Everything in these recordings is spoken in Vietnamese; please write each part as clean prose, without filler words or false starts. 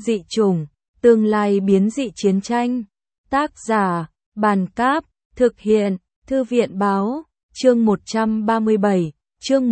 Dị chủng, tương lai biến dị chiến tranh. Tác giả, Bàn Cáp, thực hiện, Thư viện Báo, chương 137, chương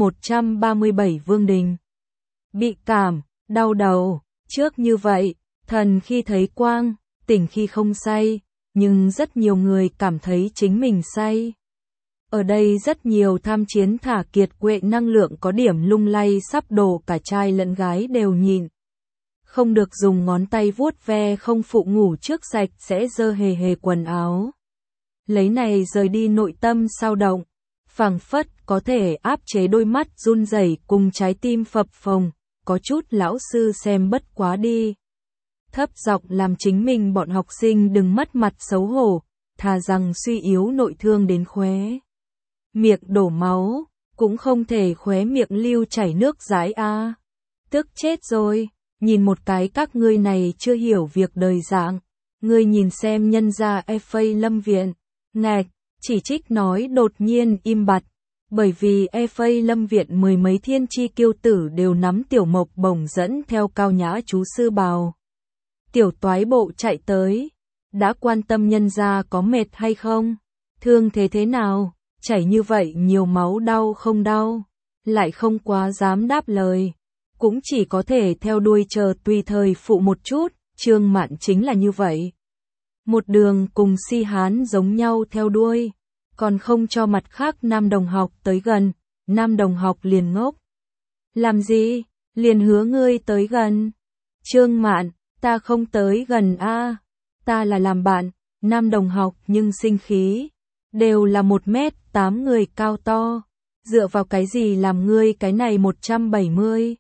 137 Vương Đình. Bị cảm, đau đầu, trước như vậy, thần khi thấy quang, tỉnh khi không say, nhưng rất nhiều người cảm thấy chính mình say. Ở đây rất nhiều tham chiến thả kiệt quệ năng lượng có điểm lung lay sắp đổ cả trai lẫn gái đều nhịn. Không được dùng ngón tay vuốt ve không phụ ngủ trước sạch sẽ dơ hề hề quần áo. Lấy này rời đi nội tâm sao động, phảng phất có thể áp chế đôi mắt run rẩy cùng trái tim phập phồng, có chút lão sư xem bất quá đi. Thấp giọng làm chính mình bọn học sinh đừng mất mặt xấu hổ, thà rằng suy yếu nội thương đến khóe miệng đổ máu, cũng không thể khóe miệng lưu chảy nước dãi a. Tức chết rồi, nhìn một cái các ngươi này chưa hiểu việc đời dạng, ngươi nhìn xem nhân gia FA Lâm Viện, ngạch, chỉ trích nói đột nhiên im bặt, bởi vì FA Lâm Viện mười mấy thiên chi kiêu tử đều nắm tiểu mộc bổng dẫn theo cao nhã chú sư bào. Tiểu toái bộ chạy tới, đã quan tâm nhân gia có mệt hay không, thương thế nào, chảy như vậy nhiều máu đau không đau, lại không quá dám đáp lời, cũng chỉ có thể theo đuôi chờ tùy thời phụ một chút, Trương Mạn chính là như vậy. Một đường cùng Si Hán giống nhau theo đuôi, còn không cho mặt khác nam đồng học tới gần, nam đồng học liền ngốc. Làm gì, liền hứa ngươi tới gần. Trương Mạn, ta không tới gần a, ta là làm bạn, nam đồng học nhưng sinh khí. Đều là 1m8 người cao to, dựa vào cái gì làm ngươi cái này 170.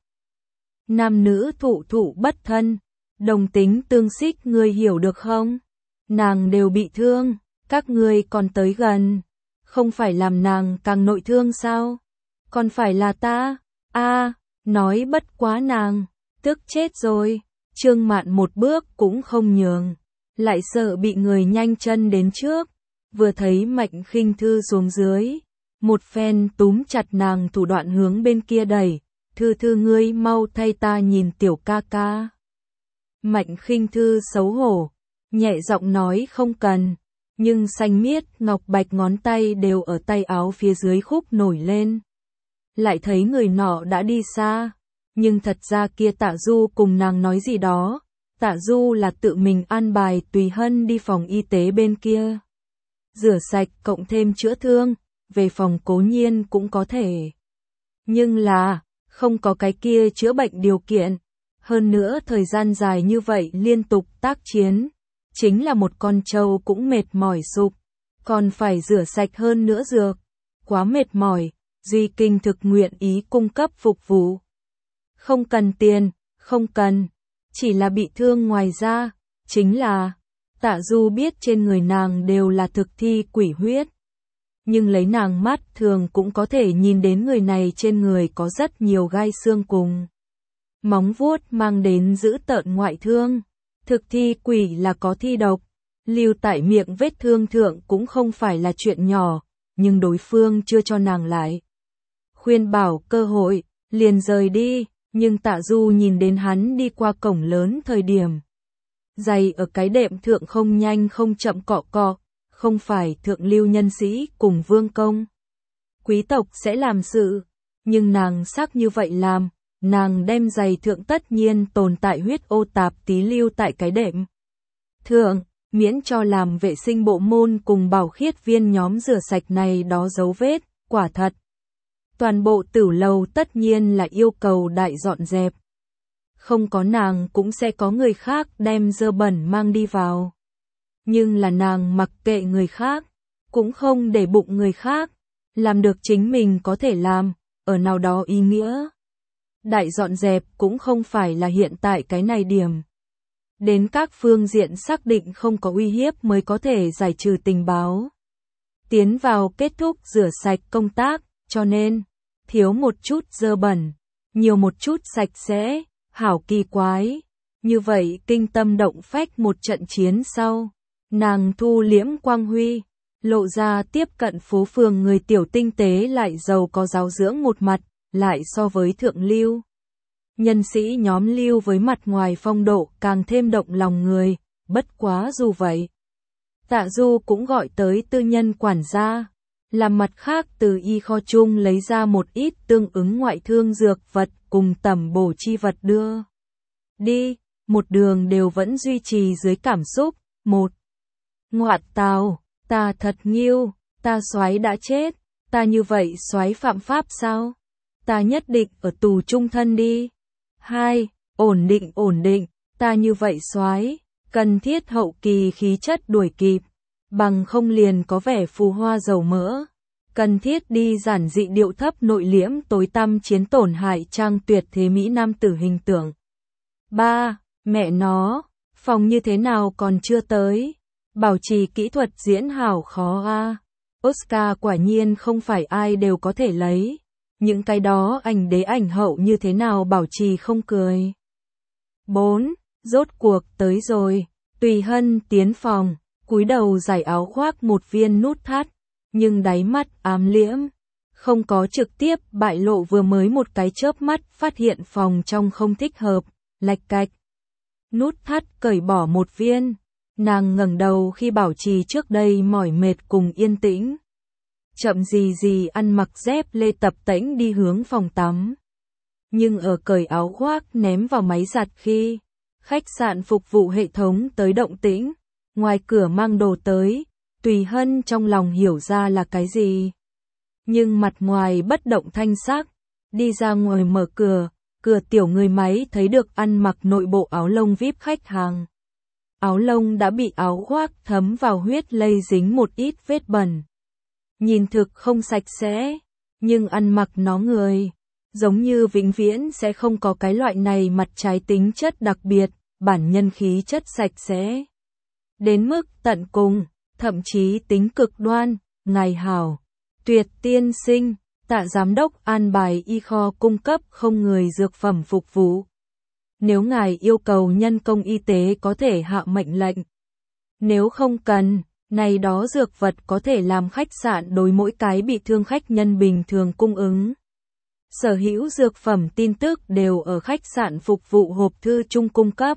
Nam nữ thụ bất thân, đồng tính tương xích ngươi hiểu được không? Nàng đều bị thương, các ngươi còn tới gần, không phải làm nàng càng nội thương sao? Còn phải là ta, nói bất quá nàng, tức chết rồi, Trương Mạn một bước cũng không nhường, lại sợ bị người nhanh chân đến trước. Vừa thấy Mạnh Khinh Thư xuống dưới, một phen túm chặt nàng thủ đoạn hướng bên kia đẩy, Thư ngươi mau thay ta nhìn tiểu ca ca. Mạnh Khinh Thư xấu hổ, nhẹ giọng nói không cần, nhưng xanh miết ngọc bạch ngón tay đều ở tay áo phía dưới khúc nổi lên. Lại thấy người nọ đã đi xa, nhưng thật ra kia Tạ Du cùng nàng nói gì đó, Tạ Du là tự mình an bài Tùy Hân đi phòng y tế bên kia. Rửa sạch cộng thêm chữa thương, về phòng cố nhiên cũng có thể. Nhưng là, không có cái kia chữa bệnh điều kiện. Hơn nữa thời gian dài như vậy liên tục tác chiến, chính là một con trâu cũng mệt mỏi sụp, còn phải rửa sạch hơn nữa dược. Quá mệt mỏi, Duy Kinh thực nguyện ý cung cấp phục vụ. Không cần tiền, không cần, chỉ là bị thương ngoài ra, chính là... Tạ Du biết trên người nàng đều là thực thi quỷ huyết. Nhưng lấy nàng mắt thường cũng có thể nhìn đến người này trên người có rất nhiều gai xương cùng móng vuốt mang đến dữ tợn ngoại thương. Thực thi quỷ là có thi độc, lưu tại miệng vết thương thượng cũng không phải là chuyện nhỏ, nhưng đối phương chưa cho nàng lại. Khuyên bảo cơ hội, liền rời đi, nhưng Tạ Du nhìn đến hắn đi qua cổng lớn thời điểm. Giày ở cái đệm thượng không nhanh không chậm cọ cọ, không phải thượng lưu nhân sĩ cùng vương công. Quý tộc sẽ làm sự, nhưng nàng sắc như vậy làm, nàng đem giày thượng tất nhiên tồn tại huyết ô tạp tí lưu tại cái đệm thượng, miễn cho làm vệ sinh bộ môn cùng bảo khiết viên nhóm rửa sạch này đó dấu vết, quả thật. Toàn bộ tử lầu tất nhiên là yêu cầu đại dọn dẹp. Không có nàng cũng sẽ có người khác đem dơ bẩn mang đi vào. Nhưng là nàng mặc kệ người khác, cũng không để bụng người khác, làm được chính mình có thể làm, ở nào đó ý nghĩa. Đại dọn dẹp cũng không phải là hiện tại cái này điểm. Đến các phương diện xác định không có uy hiếp mới có thể giải trừ tình báo. Tiến vào kết thúc rửa sạch công tác, cho nên, thiếu một chút dơ bẩn, nhiều một chút sạch sẽ. Hảo kỳ quái, như vậy kinh tâm động phách một trận chiến sau, nàng thu liễm quang huy, lộ ra tiếp cận phố phường người tiểu tinh tế lại giàu có giáo dưỡng một mặt, lại so với thượng lưu. Nhân sĩ nhóm Lưu với mặt ngoài phong độ càng thêm động lòng người, bất quá dù vậy. Tạ Du cũng gọi tới tư nhân quản gia, làm mặt khác từ y kho chung lấy ra một ít tương ứng ngoại thương dược vật cùng tẩm bổ chi vật đưa đi, một đường đều vẫn duy trì dưới cảm xúc. Một, ngoại tào, ta thật nghiêu, ta soái đã chết, ta như vậy soái phạm pháp sao? Ta nhất định ở tù chung thân đi. 2, ổn định, ta như vậy soái, cần thiết hậu kỳ khí chất đuổi kịp, bằng không liền có vẻ phù hoa dầu mỡ. Cần thiết đi giản dị điệu thấp nội liễm tối tăm chiến tổn hại trang tuyệt thế mỹ nam tử hình tượng. 3. Mẹ nó, phòng như thế nào còn chưa tới? Bảo trì kỹ thuật diễn hảo khó a. Oscar quả nhiên không phải ai đều có thể lấy. Những cái đó ảnh đế ảnh hậu như thế nào bảo trì không cười. 4. Rốt cuộc tới rồi. Tùy Hân tiến phòng, cúi đầu giải áo khoác một viên nút thắt, nhưng đáy mắt ám liễm, không có trực tiếp bại lộ vừa mới một cái chớp mắt phát hiện phòng trong không thích hợp, lạch cạch. Nút thắt cởi bỏ một viên, nàng ngẩng đầu khi bảo trì trước đây mỏi mệt cùng yên tĩnh. Chậm gì ăn mặc dép lê tập tễnh đi hướng phòng tắm. Nhưng ở cởi áo khoác ném vào máy giặt khi khách sạn phục vụ hệ thống tới động tĩnh, ngoài cửa mang đồ tới, Tùy Hân trong lòng hiểu ra là cái gì. Nhưng mặt ngoài bất động thanh sắc, đi ra ngoài mở cửa tiểu người máy thấy được ăn mặc nội bộ áo lông VIP khách hàng. Áo lông đã bị áo khoác thấm vào huyết lây dính một ít vết bẩn. Nhìn thực không sạch sẽ, nhưng ăn mặc nó người, giống như vĩnh viễn sẽ không có cái loại này mặt trái tính chất đặc biệt, bản nhân khí chất sạch sẽ. Đến mức tận cùng, thậm chí tính cực đoan, ngài hảo, Tuyệt tiên sinh, Tạ giám đốc an bài y kho cung cấp không người dược phẩm phục vụ. Nếu ngài yêu cầu nhân công y tế có thể hạ mệnh lệnh. Nếu không cần, này đó dược vật có thể làm khách sạn đối mỗi cái bị thương khách nhân bình thường cung ứng. Sở hữu dược phẩm tin tức đều ở khách sạn phục vụ hộp thư chung cung cấp.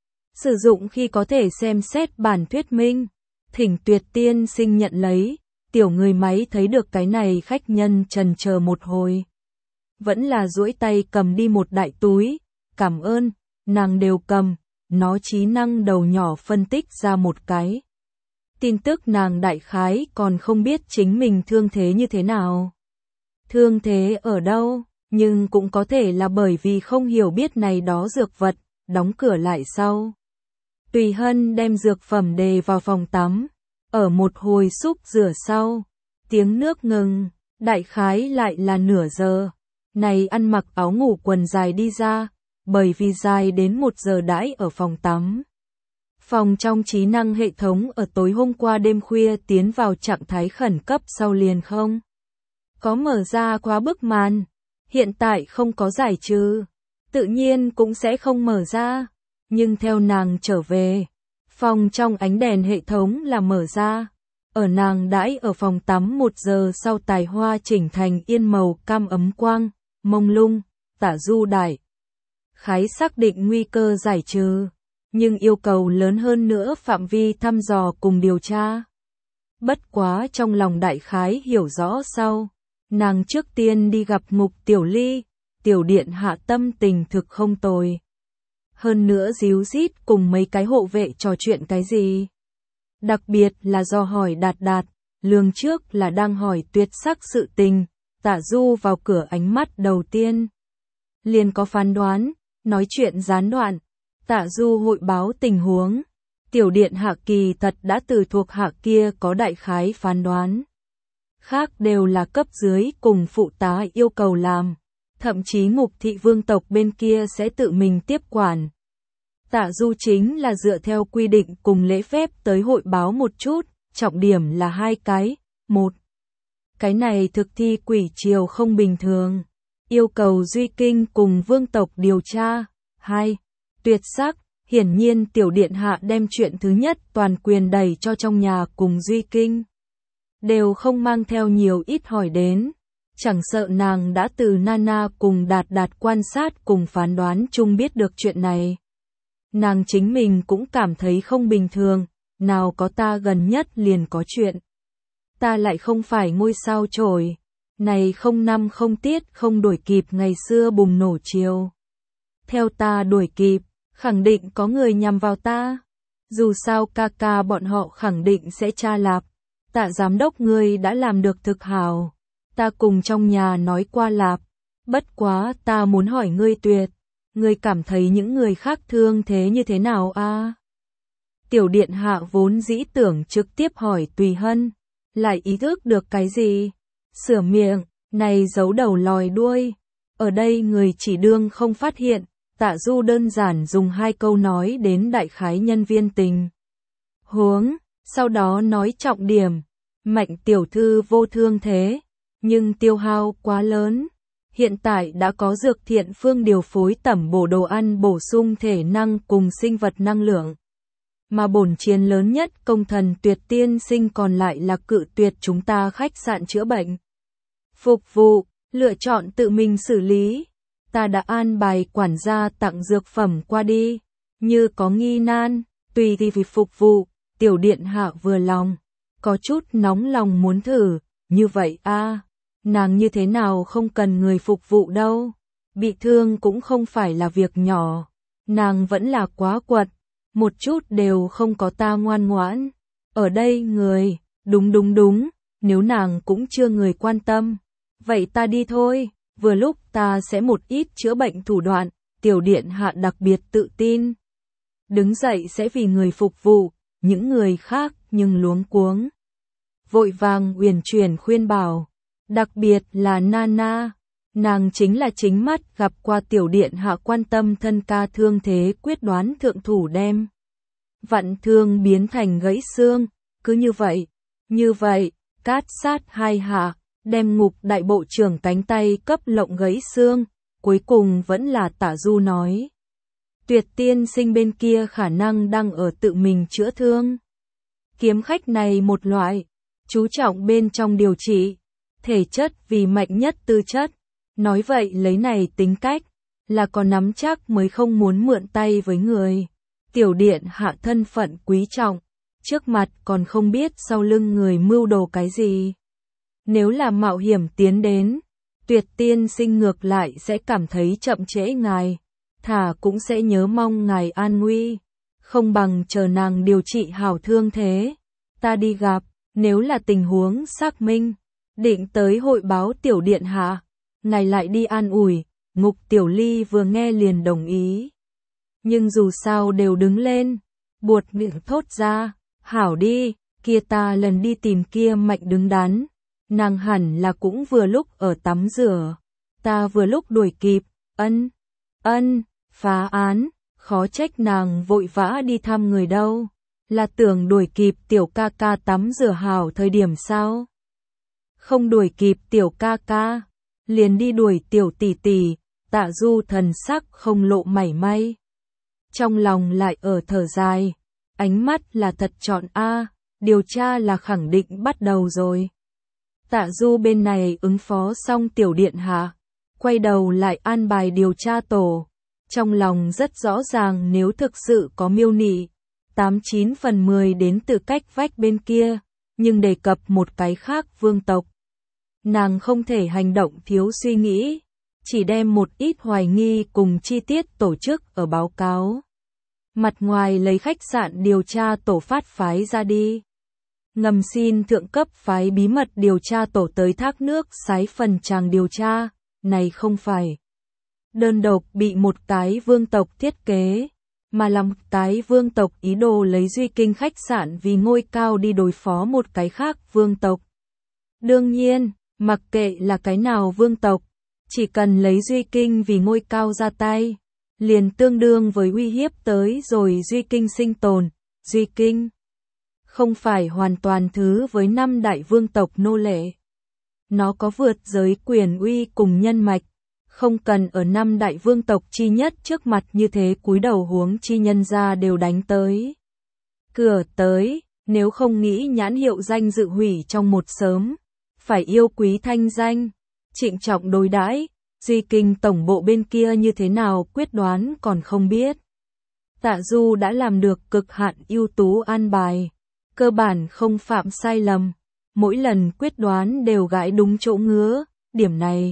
Sử dụng khi có thể xem xét bản thuyết minh. Thỉnh Tuyệt tiên sinh nhận lấy. Tiểu người máy thấy được cái này khách nhân chần chờ một hồi. Vẫn là duỗi tay cầm đi một đại túi. Cảm ơn, nàng đều cầm. Nó trí năng đầu nhỏ phân tích ra một cái. Tin tức nàng đại khái còn không biết chính mình thương thế như thế nào. Thương thế ở đâu, nhưng cũng có thể là bởi vì không hiểu biết này đó dược vật, đóng cửa lại sau. Tùy Hân đem dược phẩm đề vào phòng tắm, ở một hồi xúc rửa sau, tiếng nước ngừng, đại khái lại là nửa giờ. Này ăn mặc áo ngủ quần dài đi ra, bởi vì dài đến 1 giờ đãi ở phòng tắm. Phòng trong trí năng hệ thống ở tối hôm qua đêm khuya tiến vào trạng thái khẩn cấp sau liền không có mở ra khóa bức màn, hiện tại không có giải trừ, tự nhiên cũng sẽ không mở ra, nhưng theo nàng trở về, phòng trong ánh đèn hệ thống là mở ra, ở nàng đãi ở phòng tắm 1 giờ sau tài hoa chỉnh thành yên màu cam ấm quang, mông lung, Tả Du đại khái xác định nguy cơ giải trừ, nhưng yêu cầu lớn hơn nữa phạm vi thăm dò cùng điều tra. Bất quá trong lòng đại khái hiểu rõ sau, nàng trước tiên đi gặp Mục Tiểu Ly, tiểu điện hạ tâm tình thực không tồi. Hơn nữa díu dít cùng mấy cái hộ vệ trò chuyện cái gì. Đặc biệt là do hỏi Đạt, lường trước là đang hỏi tuyệt sắc sự tình, Tạ Du vào cửa ánh mắt đầu tiên. Liền có phán đoán, nói chuyện gián đoạn. Tạ Du hội báo tình huống, tiểu điện hạ kỳ thật đã từ thuộc hạ kia có đại khái phán đoán. Khác đều là cấp dưới cùng phụ tá yêu cầu làm, thậm chí Ngục thị vương tộc bên kia sẽ tự mình tiếp quản. Tạ Du chính là dựa theo quy định cùng lễ phép tới hội báo một chút, trọng điểm là 2 cái. 1. Cái này thực thi quỷ triều không bình thường, yêu cầu Duy Kinh cùng vương tộc điều tra. 2. Tuyệt sắc, hiển nhiên tiểu điện hạ đem chuyện thứ nhất toàn quyền đẩy cho trong nhà cùng Duy Kinh. Đều không mang theo nhiều ít hỏi đến. Chẳng sợ nàng đã từ Nana cùng Đạt Đạt quan sát cùng phán đoán chung biết được chuyện này. Nàng chính mình cũng cảm thấy không bình thường, nào có ta gần nhất liền có chuyện. Ta lại không phải ngôi sao chổi, này không năm không tiết không đuổi kịp ngày xưa bùng nổ chiều. Theo ta đuổi kịp, khẳng định có người nhằm vào ta. Dù sao ca ca bọn họ khẳng định sẽ tra lạp. Tạ giám đốc ngươi đã làm được thực hảo. Ta cùng trong nhà nói qua lạp. Bất quá ta muốn hỏi ngươi Tuyệt. Ngươi cảm thấy những người khác thương thế như thế nào a? Tiểu điện hạ vốn dĩ tưởng trực tiếp hỏi Tùy Hân. Lại ý thức được cái gì? Sửa miệng, này giấu đầu lòi đuôi. Ở đây người chỉ đương không phát hiện. Tạ Du đơn giản dùng 2 câu nói đến đại khái nhân viên tình huống, sau đó nói trọng điểm, Mạnh tiểu thư vô thương thế, nhưng tiêu hao quá lớn. Hiện tại đã có dược thiện phương điều phối tẩm bổ đồ ăn bổ sung thể năng cùng sinh vật năng lượng. Mà bổn chiến lớn nhất công thần Tuyệt tiên sinh còn lại là cự tuyệt chúng ta khách sạn chữa bệnh. Phục vụ, lựa chọn tự mình xử lý. Ta đã an bài quản gia tặng dược phẩm qua đi, như có nghi nan, tùy thì vì phục vụ, tiểu điện hạ vừa lòng, có chút nóng lòng muốn thử, như vậy a, nàng như thế nào không cần người phục vụ đâu, bị thương cũng không phải là việc nhỏ, nàng vẫn là quá quật, một chút đều không có ta ngoan ngoãn, ở đây người, đúng, nếu nàng cũng chưa người quan tâm, vậy ta đi thôi. Vừa lúc ta sẽ một ít chữa bệnh thủ đoạn, tiểu điện hạ đặc biệt tự tin. Đứng dậy sẽ vì người phục vụ, những người khác nhưng luống cuống. Vội vàng uyển chuyển khuyên bảo, đặc biệt là Nana, nàng chính là chính mắt gặp qua tiểu điện hạ quan tâm thân ca thương thế quyết đoán thượng thủ đem. Vặn thương biến thành gãy xương, cứ như vậy, cát sát 2 hạ. Đem Ngục đại bộ trưởng cánh tay cấp lộng gãy xương, cuối cùng vẫn là Tạ Du nói. Tuyệt tiên sinh bên kia khả năng đang ở tự mình chữa thương. Kiếm khách này một loại, chú trọng bên trong điều trị, thể chất vì mạnh nhất tư chất. Nói vậy lấy này tính cách, là có nắm chắc mới không muốn mượn tay với người. Tiểu điện hạ thân phận quý trọng, trước mặt còn không biết sau lưng người mưu đồ cái gì. Nếu là mạo hiểm tiến đến, Tuyệt tiên sinh ngược lại sẽ cảm thấy chậm trễ ngài, thà cũng sẽ nhớ mong ngài an nguy, không bằng chờ nàng điều trị hảo thương thế. Ta đi gặp, nếu là tình huống xác minh, định tới hội báo tiểu điện hạ, ngài lại đi an ủi. Ngục Tiểu Ly vừa nghe liền đồng ý. Nhưng dù sao đều đứng lên, buột miệng thốt ra, hảo đi, kia ta lần đi tìm kia Mạnh đứng đắn. Nàng hẳn là cũng vừa lúc ở tắm rửa, ta vừa lúc đuổi kịp, phá án, khó trách nàng vội vã đi thăm người đâu, là tưởng đuổi kịp tiểu ca ca tắm rửa hảo thời điểm sao? Không đuổi kịp tiểu ca ca, liền đi đuổi tiểu tỷ tỷ, Tạ Du thần sắc không lộ mảy may. Trong lòng lại ở thở dài, ánh mắt là thật chọn a, điều tra là khẳng định bắt đầu rồi. Tạ Du bên này ứng phó xong tiểu điện hạ, quay đầu lại an bài điều tra tổ. Trong lòng rất rõ ràng nếu thực sự có miêu nị, 89 phần 10 đến từ cách vách bên kia, nhưng đề cập một cái khác vương tộc. Nàng không thể hành động thiếu suy nghĩ, chỉ đem một ít hoài nghi cùng chi tiết tổ chức ở báo cáo. Mặt ngoài lấy khách sạn điều tra tổ phát phái ra đi. Ngầm xin thượng cấp phái bí mật điều tra tổ tới thác nước sái phần tràng điều tra, này không phải đơn độc bị một cái vương tộc thiết kế, mà là một cái vương tộc ý đồ lấy Duy Kinh khách sạn vì ngôi cao đi đối phó một cái khác vương tộc. Đương nhiên, mặc kệ là cái nào vương tộc, chỉ cần lấy Duy Kinh vì ngôi cao ra tay, liền tương đương với uy hiếp tới rồi Duy Kinh sinh tồn. Duy Kinh không phải hoàn toàn thứ với 5 đại vương tộc nô lệ. Nó có vượt giới quyền uy cùng nhân mạch, không cần ở 5 đại vương tộc chi nhất trước mặt như thế cúi đầu huống chi nhân ra đều đánh tới. Cửa tới, nếu không nghĩ nhãn hiệu danh dự hủy trong một sớm, phải yêu quý thanh danh. trịnh trọng đối đãi, Duy Kinh tổng bộ bên kia như thế nào quyết đoán còn không biết. Tạ Du đã làm được cực hạn ưu tú an bài, cơ bản không phạm sai lầm, mỗi lần quyết đoán đều gãi đúng chỗ ngứa, điểm này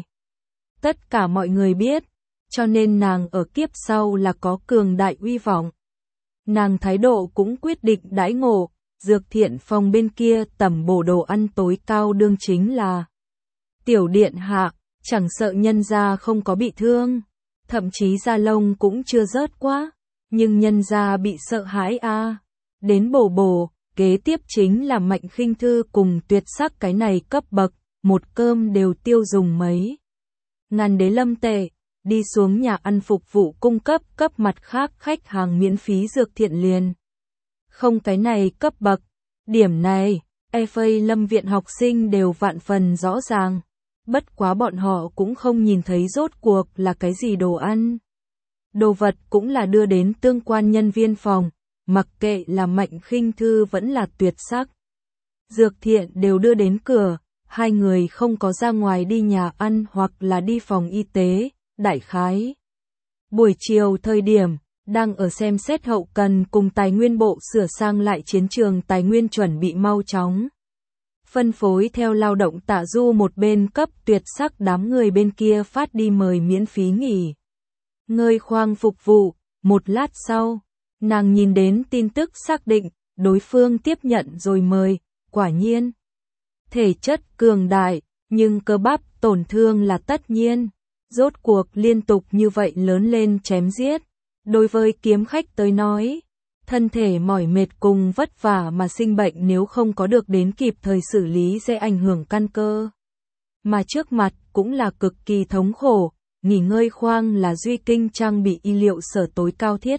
tất cả mọi người biết, cho nên nàng ở kiếp sau là có cường đại uy vọng. Nàng thái độ cũng quyết định đãi ngộ, Dược Thiện Phòng bên kia tầm bổ đồ ăn tối cao đương chính là tiểu điện hạ, chẳng sợ nhân gia không có bị thương, thậm chí da lông cũng chưa rớt quá, nhưng nhân gia bị sợ hãi a. Đến bổ, kế tiếp chính là Mạnh Khinh Thư cùng Tuyệt Sắc cái này cấp bậc, một cơm đều tiêu dùng mấy ngàn đế lâm tệ, đi xuống nhà ăn phục vụ cung cấp mặt khác khách hàng miễn phí dược thiện liền. Không cái này cấp bậc, điểm này, FA Lâm viện học sinh đều vạn phần rõ ràng, bất quá bọn họ cũng không nhìn thấy rốt cuộc là cái gì đồ ăn. Đồ vật cũng là đưa đến tương quan nhân viên phòng, mặc kệ là Mạnh Khinh Thư vẫn là Tuyệt Sắc. Dược Thiện đều đưa đến cửa, hai người không có ra ngoài đi nhà ăn hoặc là đi phòng y tế, đại khái. Buổi chiều thời điểm, đang ở xem xét hậu cần cùng tài nguyên bộ sửa sang lại chiến trường tài nguyên chuẩn bị mau chóng. Phân phối theo lao động Tạ Du một bên cấp Tuyệt Sắc đám người bên kia phát đi mời miễn phí nghỉ ngơi khoang phục vụ, một lát sau, nàng nhìn đến tin tức xác định, đối phương tiếp nhận rồi mời, quả nhiên. Thể chất cường đại, nhưng cơ bắp tổn thương là tất nhiên, rốt cuộc liên tục như vậy lớn lên chém giết. Đối với kiếm khách tới nói, thân thể mỏi mệt cùng vất vả mà sinh bệnh nếu không có được đến kịp thời xử lý sẽ ảnh hưởng căn cơ. Mà trước mặt cũng là cực kỳ thống khổ, nghỉ ngơi khoang là Duy Kinh trang bị y liệu sở tối cao thiết.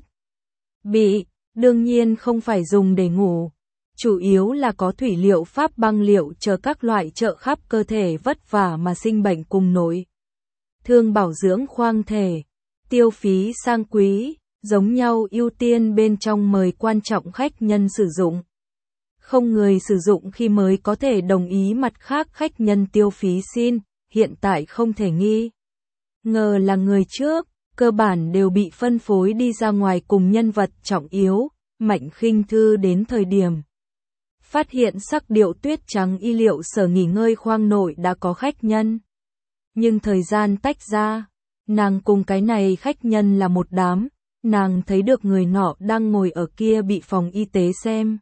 Đương nhiên không phải dùng để ngủ, chủ yếu là có thủy liệu pháp băng liệu chờ các loại trợ khắp cơ thể vất vả mà sinh bệnh cùng nổi. Thương bảo dưỡng khoang thể, tiêu phí sang quý, giống nhau ưu tiên bên trong mời quan trọng khách nhân sử dụng. Không người sử dụng khi mới có thể đồng ý mặt khác khách nhân tiêu phí xin, hiện tại không thể nghi ngờ là người trước, cơ bản đều bị phân phối đi ra ngoài cùng nhân vật trọng yếu. Mạnh Khinh Thư đến thời điểm phát hiện sắc điệu tuyết trắng y liệu sở nghỉ ngơi khoang nội đã có khách nhân. Nhưng thời gian tách ra, nàng cùng cái này khách nhân là một đám, nàng thấy được người nọ đang ngồi ở kia bị phòng y tế xem.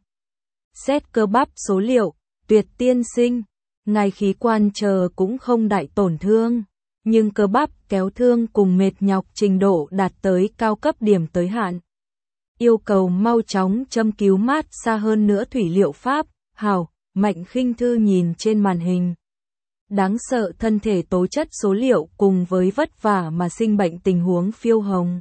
Xét cơ bắp số liệu, Tuyệt tiên sinh, ngài khí quan chờ cũng không đại tổn thương, nhưng cơ bắp kéo thương cùng mệt nhọc trình độ đạt tới cao cấp điểm tới hạn. Yêu cầu mau chóng châm cứu mát xa hơn nữa thủy liệu pháp, hào, Mạnh Khinh Thư nhìn trên màn hình. Đáng sợ thân thể tố chất số liệu cùng với vất vả mà sinh bệnh tình huống phiêu hồng.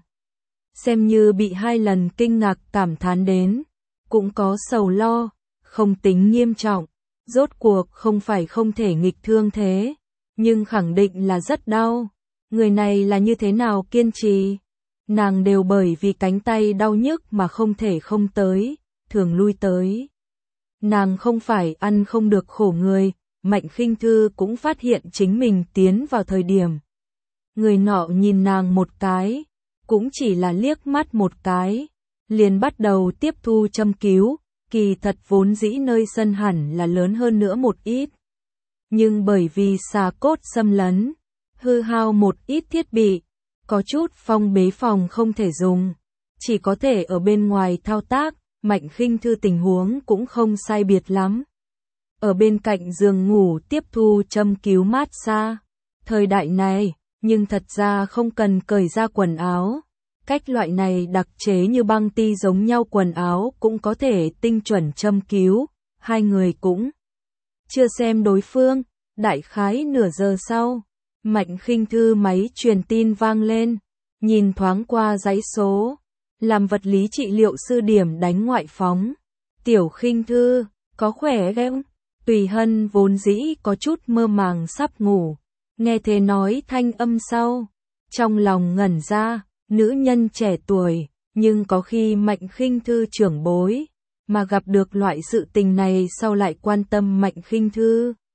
Xem như bị hai lần kinh ngạc cảm thán đến, cũng có sầu lo, không tính nghiêm trọng, rốt cuộc không phải không thể nghịch thương thế, nhưng khẳng định là rất đau. Người này là như thế nào kiên trì? Nàng đều bởi vì cánh tay đau nhức mà không thể không tới, thường lui tới. Nàng không phải ăn không được khổ người, Mạnh Khinh Thư cũng phát hiện chính mình tiến vào thời điểm. Người nọ nhìn nàng một cái, cũng chỉ là liếc mắt một cái, liền bắt đầu tiếp thu châm cứu, kỳ thật vốn dĩ nơi sân hẳn là lớn hơn nữa một ít. Nhưng bởi vì xà cốt xâm lấn, hư hao một ít thiết bị, có chút phong bế phòng không thể dùng, chỉ có thể ở bên ngoài thao tác, Mạnh Khinh Thư tình huống cũng không sai biệt lắm. Ở bên cạnh giường ngủ tiếp thu châm cứu mát xa. Thời đại này, nhưng thật ra không cần cởi ra quần áo. Cách loại này đặc chế như băng ti giống nhau quần áo cũng có thể tinh chuẩn châm cứu. Hai người cũng chưa xem đối phương, đại khái nửa giờ sau. Mạnh Khinh Thư máy truyền tin vang lên, nhìn thoáng qua dãy số, làm vật lý trị liệu sư điểm đánh ngoại phóng. Tiểu Khinh Thư, có khỏe không? Tùy Hân vốn dĩ có chút mơ màng sắp ngủ, nghe thế nói thanh âm sau, trong lòng ngẩn ra, nữ nhân trẻ tuổi, nhưng có khi Mạnh Khinh Thư trưởng bối, mà gặp được loại sự tình này sau lại quan tâm Mạnh Khinh Thư.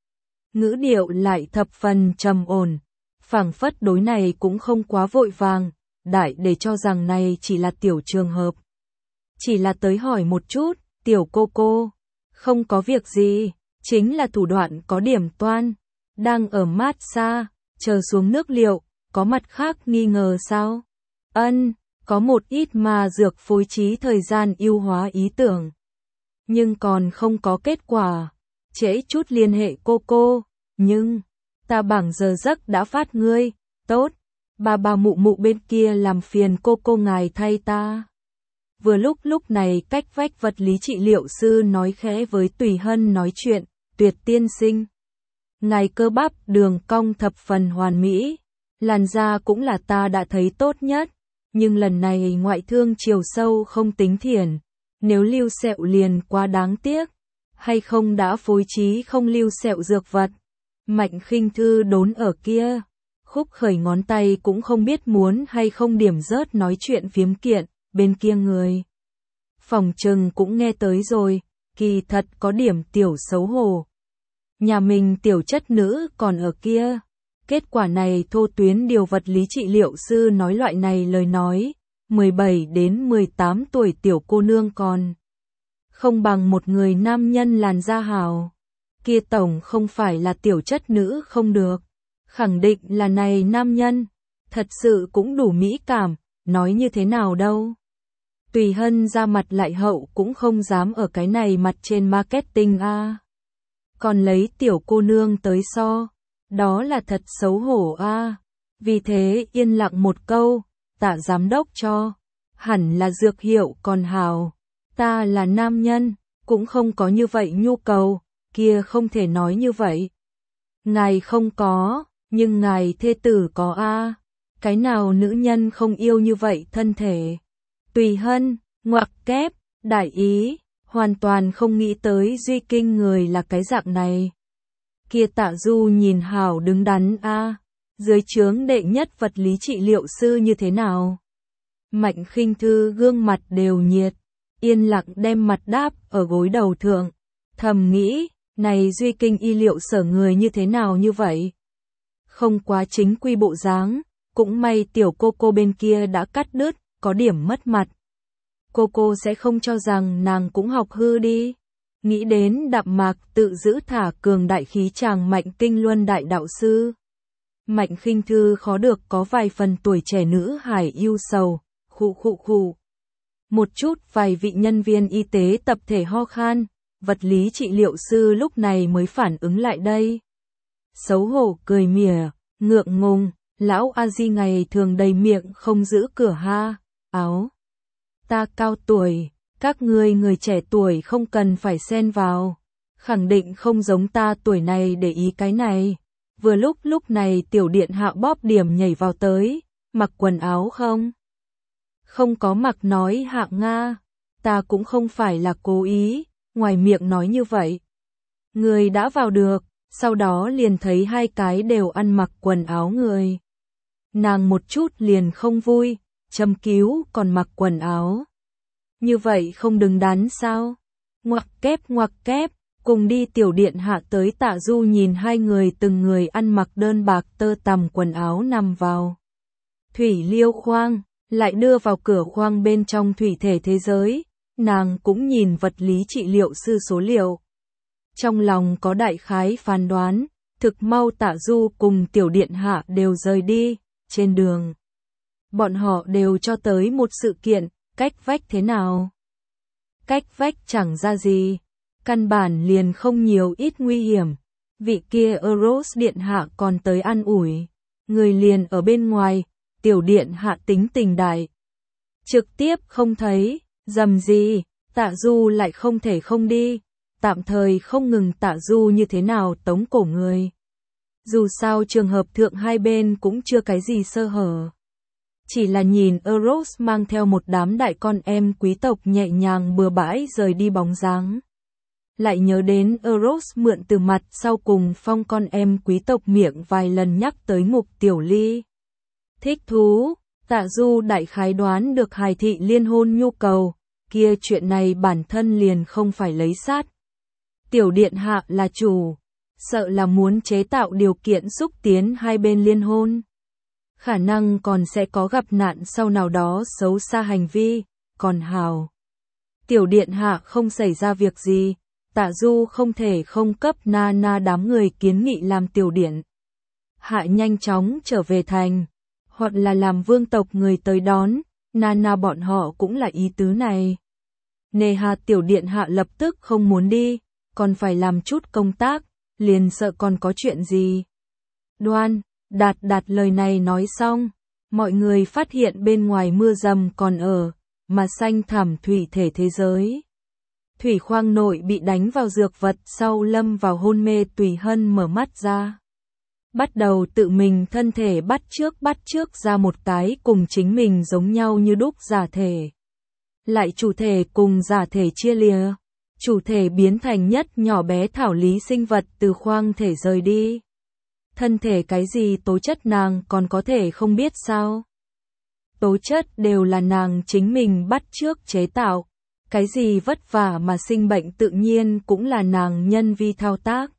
ngữ điệu lại thập phần trầm ổn, phảng phất đối này cũng không quá vội vàng, đại để cho rằng này chỉ là tiểu trường hợp. Chỉ là tới hỏi một chút, tiểu cô, không có việc gì, chính là thủ đoạn có điểm toan, đang ở mát xa, chờ xuống nước liệu, có mặt khác nghi ngờ sao? Ân, có một ít mà dược phối trí thời gian ưu hóa ý tưởng. Nhưng còn không có kết quả, trễ chút liên hệ cô, nhưng, ta bảng giờ giấc đã phát ngươi, tốt, bà mụ bên kia làm phiền cô ngài thay ta. Vừa lúc này cách vách vật lý trị liệu sư nói khẽ với Tùy Hân nói chuyện, Tuyệt tiên sinh. Ngài cơ bắp đường cong thập phần hoàn mỹ, làn da cũng là ta đã thấy tốt nhất, nhưng lần này ngoại thương chiều sâu không tính thiển, nếu lưu sẹo liền quá đáng tiếc, hay không đã phối trí không lưu sẹo dược vật. Mạnh Khinh Thư đốn ở kia, khúc khởi ngón tay cũng không biết muốn hay không điểm rớt nói chuyện phiếm kiện, bên kia người. Phòng trừng cũng nghe tới rồi, kỳ thật có điểm tiểu xấu hổ. Nhà mình tiểu chất nữ còn ở kia. Kết quả này thô tuyến điều vật lý trị liệu sư nói loại này lời nói, 17 đến 18 tuổi tiểu cô nương còn không bằng một người nam nhân làn da hào. Kia tổng không phải là tiểu chất nữ không được, khẳng định là này nam nhân, thật sự cũng đủ mỹ cảm, nói như thế nào đâu. Tùy Hân ra mặt lại hậu cũng không dám ở cái này mặt trên marketing a. Còn lấy tiểu cô nương tới so, đó là thật xấu hổ a. Vì thế yên lặng một câu, Tạ giám đốc cho, hẳn là dược hiệu còn hào, ta là nam nhân, cũng không có như vậy nhu cầu, kia không thể nói như vậy. Ngài không có, nhưng ngài thê tử có a. Cái nào nữ nhân không yêu như vậy thân thể. Tùy Hân, ngoặc kép, đại ý, hoàn toàn không nghĩ tới Duy Kinh người là cái dạng này. Kia Tạ Du nhìn hảo đứng đắn a, dưới trướng đệ nhất vật lý trị liệu sư như thế nào? Mạnh Khinh Thư gương mặt đều nhiệt, yên lặng đem mặt đáp ở gối đầu thượng, thầm nghĩ, này Duy Kinh y liệu sở người như thế nào như vậy? Không quá chính quy bộ dáng, cũng may tiểu cô bên kia đã cắt đứt, có điểm mất mặt. Cô sẽ không cho rằng nàng cũng học hư đi. Nghĩ đến đạm mạc tự giữ thả cường đại khí chàng Mạnh Kinh Luân đại đạo sư. Mạnh Khinh Thư khó được có vài phần tuổi trẻ nữ hải yêu sầu, khụ. Một chút vài vị nhân viên y tế tập thể ho khan, vật lý trị liệu sư lúc này mới phản ứng lại đây. Xấu hổ cười mỉa, ngượng ngùng, lão A Di ngày thường đầy miệng không giữ cửa ha, áo. Ta cao tuổi, các ngươi người trẻ tuổi không cần phải xen vào, khẳng định không giống ta tuổi này để ý cái này. Vừa lúc này tiểu điện hạ bóp điểm nhảy vào tới, mặc quần áo không? Không có mặc nói hạ Nga, ta cũng không phải là cố ý, ngoài miệng nói như vậy. Người đã vào được, sau đó liền thấy hai cái đều ăn mặc quần áo người. Nàng một chút liền không vui, châm cứu còn mặc quần áo. Như vậy không đứng đắn sao? Ngoặc kép, cùng đi tiểu điện hạ tới Tạ Du nhìn hai người từng người ăn mặc đơn bạc tơ tằm quần áo nằm vào. Thủy liêu khoang, lại đưa vào cửa khoang bên trong thủy thể thế giới, nàng cũng nhìn vật lý trị liệu sư số liệu. Trong lòng có đại khái phán đoán, thực mau Tạ Du cùng tiểu điện hạ đều rời đi, trên đường. Bọn họ đều cho tới một sự kiện, cách vách thế nào? Cách vách chẳng ra gì, căn bản liền không nhiều ít nguy hiểm. Vị kia Eros điện hạ còn tới an ủi, người liền ở bên ngoài, tiểu điện hạ tính tình đại. Trực tiếp không thấy, dầm gì, Tạ Du lại không thể không đi, tạm thời không ngừng Tạ Du như thế nào tống cổ người. Dù sao trường hợp thượng hai bên cũng chưa cái gì sơ hở. Chỉ là nhìn Eros mang theo một đám đại con em quý tộc nhẹ nhàng bừa bãi rời đi bóng dáng. Lại nhớ đến Eros mượn từ mặt sau cùng phong con em quý tộc miệng vài lần nhắc tới Ngục Tiểu Ly. Thích thú, Tạ Du đại khái đoán được hài thị liên hôn nhu cầu, kia chuyện này bản thân liền không phải lấy sát. Tiểu điện hạ là chủ, sợ là muốn chế tạo điều kiện xúc tiến hai bên liên hôn. Khả năng còn sẽ có gặp nạn sau nào đó xấu xa hành vi, còn hào. Tiểu điện hạ không xảy ra việc gì, Tạ Du không thể không cấp Nana đám người kiến nghị làm tiểu điện hạ nhanh chóng trở về thành, hoặc là làm vương tộc người tới đón, Nana bọn họ cũng là ý tứ này. Nề hà tiểu điện hạ lập tức không muốn đi, còn phải làm chút công tác, liền sợ còn có chuyện gì. Đạt lời này nói xong, mọi người phát hiện bên ngoài mưa dầm còn ở, mà xanh thảm thủy thể thế giới. Thủy Khoang nội bị đánh vào dược vật sau lâm vào hôn mê. Tùy Hân mở mắt ra, bắt đầu tự mình thân thể bắt trước ra một cái cùng chính mình giống nhau như đúc giả thể. Lại chủ thể cùng giả thể chia lìa, chủ thể biến thành nhất nhỏ bé thảo lý sinh vật từ khoang thể rời đi. Thân thể cái gì tố chất nàng còn có thể không biết sao? Tố chất đều là nàng chính mình bắt trước chế tạo, cái gì vất vả mà sinh bệnh tự nhiên cũng là nàng nhân vi thao tác.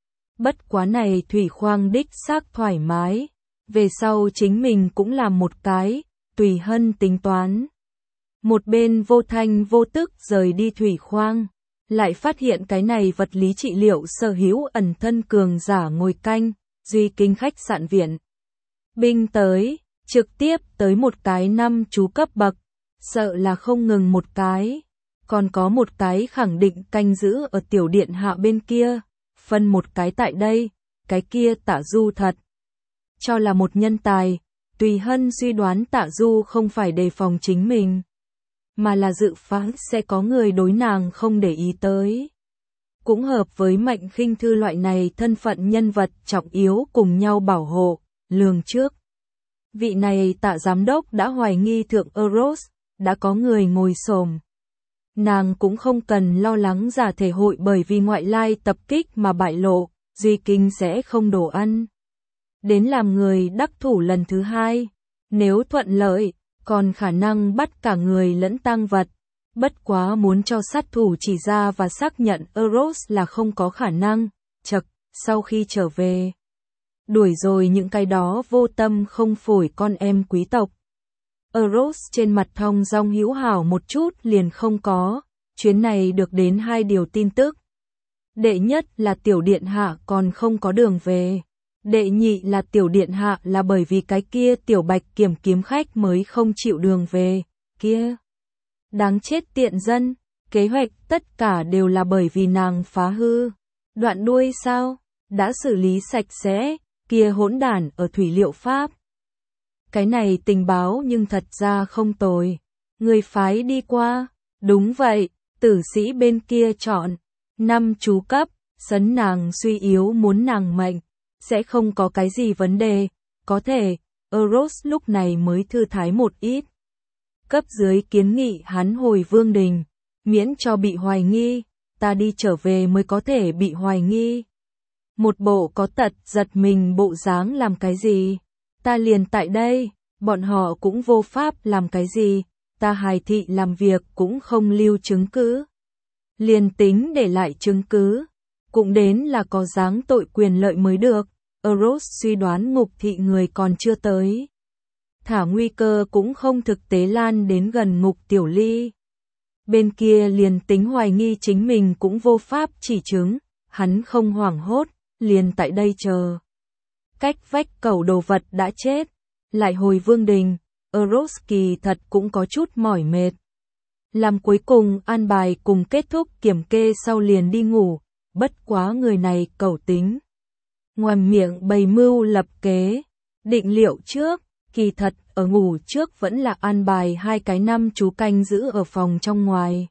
Bất quá này Thủy Khoang đích xác thoải mái, về sau chính mình cũng làm một cái, Tùy Hân tính toán. Một bên vô thanh vô tức rời đi Thủy Khoang, lại phát hiện cái này vật lý trị liệu sở hữu ẩn thân cường giả ngồi canh, Duy Kinh khách sạn viện. Binh tới, trực tiếp tới một cái 5 chú cấp bậc, sợ là không ngừng một cái, còn có một cái khẳng định canh giữ ở tiểu điện hạ bên kia, phân một cái tại đây, cái kia Tạ Du thật. Cho là một nhân tài, Tùy Hân suy đoán Tạ Du không phải đề phòng chính mình, mà là dự phán sẽ có người đối nàng không để ý tới. Cũng hợp với Mạnh Khinh Thư loại này thân phận nhân vật trọng yếu cùng nhau bảo hộ, lường trước. Vị này Tạ giám đốc đã hoài nghi thượng Eros, đã có người ngồi xổm. Nàng cũng không cần lo lắng giả thể hội bởi vì ngoại lai tập kích mà bại lộ, Duy Kinh sẽ không đổ ăn. Đến làm người đắc thủ lần thứ hai, nếu thuận lợi, còn khả năng bắt cả người lẫn tang vật. Bất quá muốn cho sát thủ chỉ ra và xác nhận Eros là không có khả năng, sau khi trở về. Đuổi rồi những cái đó vô tâm không phổi con em quý tộc. Eros trên mặt thong dong hữu hảo một chút liền không có, chuyến này được đến 2 điều tin tức. Đệ nhất là tiểu điện hạ còn không có đường về. Đệ nhị là tiểu điện hạ là bởi vì cái kia tiểu bạch kiểm kiếm khách mới không chịu đường về, kia. Đáng chết tiện dân, kế hoạch tất cả đều là bởi vì nàng phá hư. Đoạn đuôi sao, đã xử lý sạch sẽ, kia hỗn đản ở thủy liệu pháp. Cái này tình báo nhưng thật ra không tồi. Người phái đi qua, đúng vậy, tử sĩ bên kia chọn 5 chú cấp, sấn nàng suy yếu muốn nàng mệnh, sẽ không có cái gì vấn đề, có thể, Eros lúc này mới thư thái một ít. Cấp dưới kiến nghị hắn hồi Vương Đình, miễn cho bị hoài nghi, ta đi trở về mới có thể bị hoài nghi. Một bộ có tật giật mình bộ dáng làm cái gì, ta liền tại đây, bọn họ cũng vô pháp làm cái gì, ta hài thị làm việc cũng không lưu chứng cứ. Liền tính để lại chứng cứ, cũng đến là có dáng tội quyền lợi mới được. Eros suy đoán ngục thị người còn chưa tới. Thả nguy cơ cũng không thực tế lan đến gần Ngục Tiểu Ly. Bên kia liền tính hoài nghi chính mình cũng vô pháp chỉ chứng, hắn không hoảng hốt, liền tại đây chờ. Cách vách cẩu đồ vật đã chết, lại hồi Vương Đình, Eros kỳ thật cũng có chút mỏi mệt. Làm cuối cùng an bài cùng kết thúc kiểm kê sau liền đi ngủ, bất quá người này cẩu tính. Ngoài miệng bày mưu lập kế, định liệu trước, kỳ thật ở ngủ trước vẫn là an bài 2 cái 5 chú canh giữ ở phòng trong ngoài.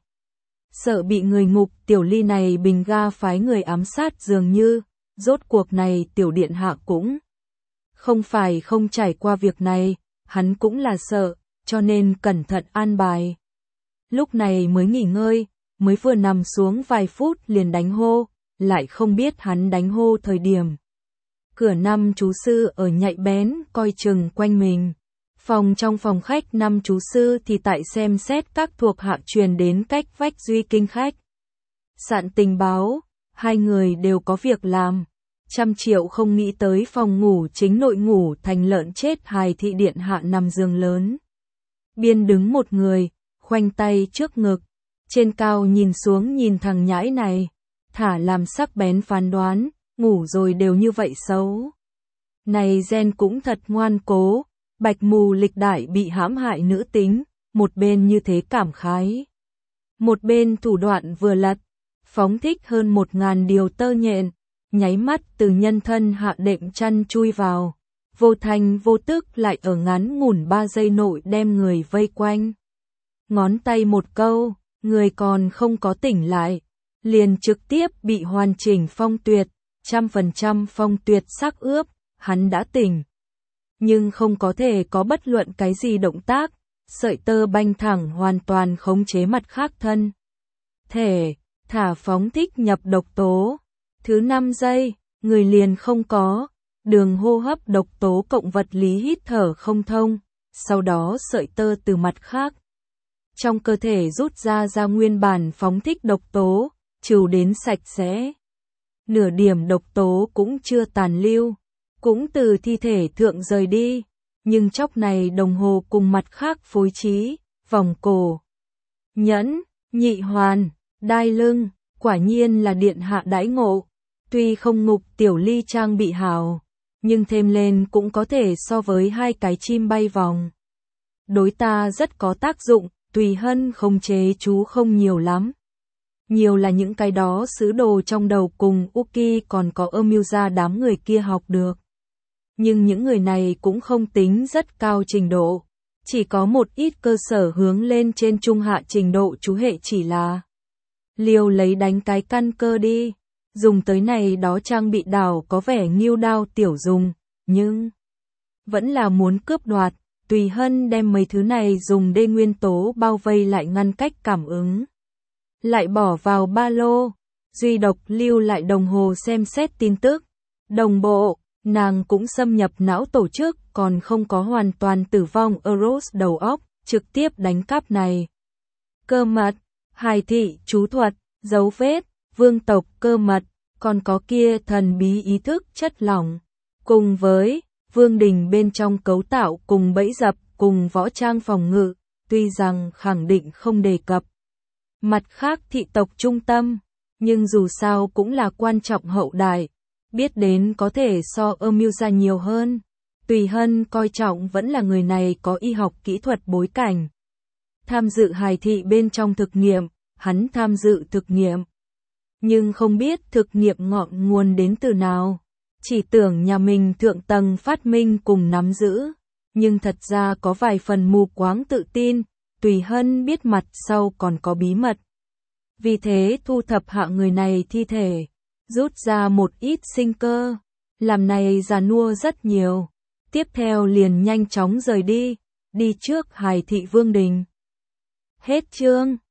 Sợ bị người Ngục Tiểu Ly này bình ga phái người ám sát dường như, rốt cuộc này tiểu điện hạ cũng không phải không trải qua việc này, hắn cũng là sợ, cho nên cẩn thận an bài. Lúc này mới nghỉ ngơi, mới vừa nằm xuống vài phút liền đánh hô, lại không biết hắn đánh hô thời điểm. Cửa 5 chú sư ở nhạy bén coi chừng quanh mình. Trong phòng khách 5 chú sư thì tại xem xét các thuộc hạ truyền đến cách vách Duy Kinh khách. Sạn tình báo, 2 người đều có việc làm, trăm triệu không nghĩ tới phòng ngủ chính nội ngủ thành lợn chết hài thị điện hạ nằm giường lớn. Biên đứng một người, khoanh tay trước ngực, trên cao nhìn xuống nhìn thằng nhãi này, thả làm sắc bén phán đoán, ngủ rồi đều như vậy xấu. Này gen cũng thật ngoan cố, bạch mù lịch đại bị hãm hại nữ tính, một bên như thế cảm khái. Một bên thủ đoạn vừa lật, phóng thích hơn 1000 điều tơ nhện, nháy mắt từ nhân thân hạ đệm chăn chui vào, vô thành vô tức lại ở ngắn ngủn 3 giây nội đem người vây quanh. Ngón tay một câu, người còn không có tỉnh lại, liền trực tiếp bị hoàn chỉnh phong tuyệt, 100% phong tuyệt sắc ướp, hắn đã tỉnh. Nhưng không có thể có bất luận cái gì động tác, sợi tơ banh thẳng hoàn toàn khống chế mặt khác thân. Thể, thả phóng thích nhập độc tố. Thứ 5 giây, người liền không có, đường hô hấp độc tố cộng vật lý hít thở không thông, sau đó sợi tơ từ mặt khác. Trong cơ thể rút ra nguyên bản phóng thích độc tố, trừ đến sạch sẽ. Nửa điểm độc tố cũng chưa tàn lưu, cũng từ thi thể thượng rời đi, nhưng chốc này đồng hồ cùng mặt khác phối trí, vòng cổ, nhẫn, nhị hoàn, đai lưng, quả nhiên là điện hạ đãi ngộ. Tuy không ngục tiểu ly trang bị hào, nhưng thêm lên cũng có thể so với 2 cái chim bay vòng. Đối ta rất có tác dụng, Tùy Hân không chế chú không nhiều lắm. Nhiều là những cái đó sứ đồ trong đầu cùng Uki còn có Emilia đám người kia học được. Nhưng những người này cũng không tính rất cao trình độ, chỉ có một ít cơ sở hướng lên trên trung hạ trình độ chú hệ chỉ là liều lấy đánh cái căn cơ đi. Dùng tới này đó trang bị đảo có vẻ nghiêu đao tiểu dùng, nhưng vẫn là muốn cướp đoạt. Tùy Hân đem mấy thứ này dùng đê nguyên tố bao vây lại ngăn cách cảm ứng. Lại bỏ vào ba lô, duy độc lưu lại đồng hồ xem xét tin tức. Đồng bộ, nàng cũng xâm nhập não tổ chức còn không có hoàn toàn tử vong Eros đầu óc, trực tiếp đánh cắp này. Cơ mật, hài thị, chú thuật, dấu vết, vương tộc cơ mật, còn có kia thần bí ý thức chất lỏng. Cùng với vương đình bên trong cấu tạo cùng bẫy dập cùng võ trang phòng ngự, tuy rằng khẳng định không đề cập. Mặt khác thị tộc trung tâm, nhưng dù sao cũng là quan trọng hậu đại, biết đến có thể so Emilia nhiều hơn. Tùy Hân coi trọng vẫn là người này có y học kỹ thuật bối cảnh. Tham dự hài thị bên trong thực nghiệm, hắn tham dự thực nghiệm. Nhưng không biết thực nghiệm ngọn nguồn đến từ nào. Chỉ tưởng nhà mình thượng tầng phát minh cùng nắm giữ. Nhưng thật ra có vài phần mù quáng tự tin, Tùy Hân biết mặt sau còn có bí mật. Vì thế thu thập hạ người này thi thể, rút ra một ít sinh cơ, làm này già nua rất nhiều. Tiếp theo liền nhanh chóng rời đi, đi trước hài thị vương đình. Hết chương.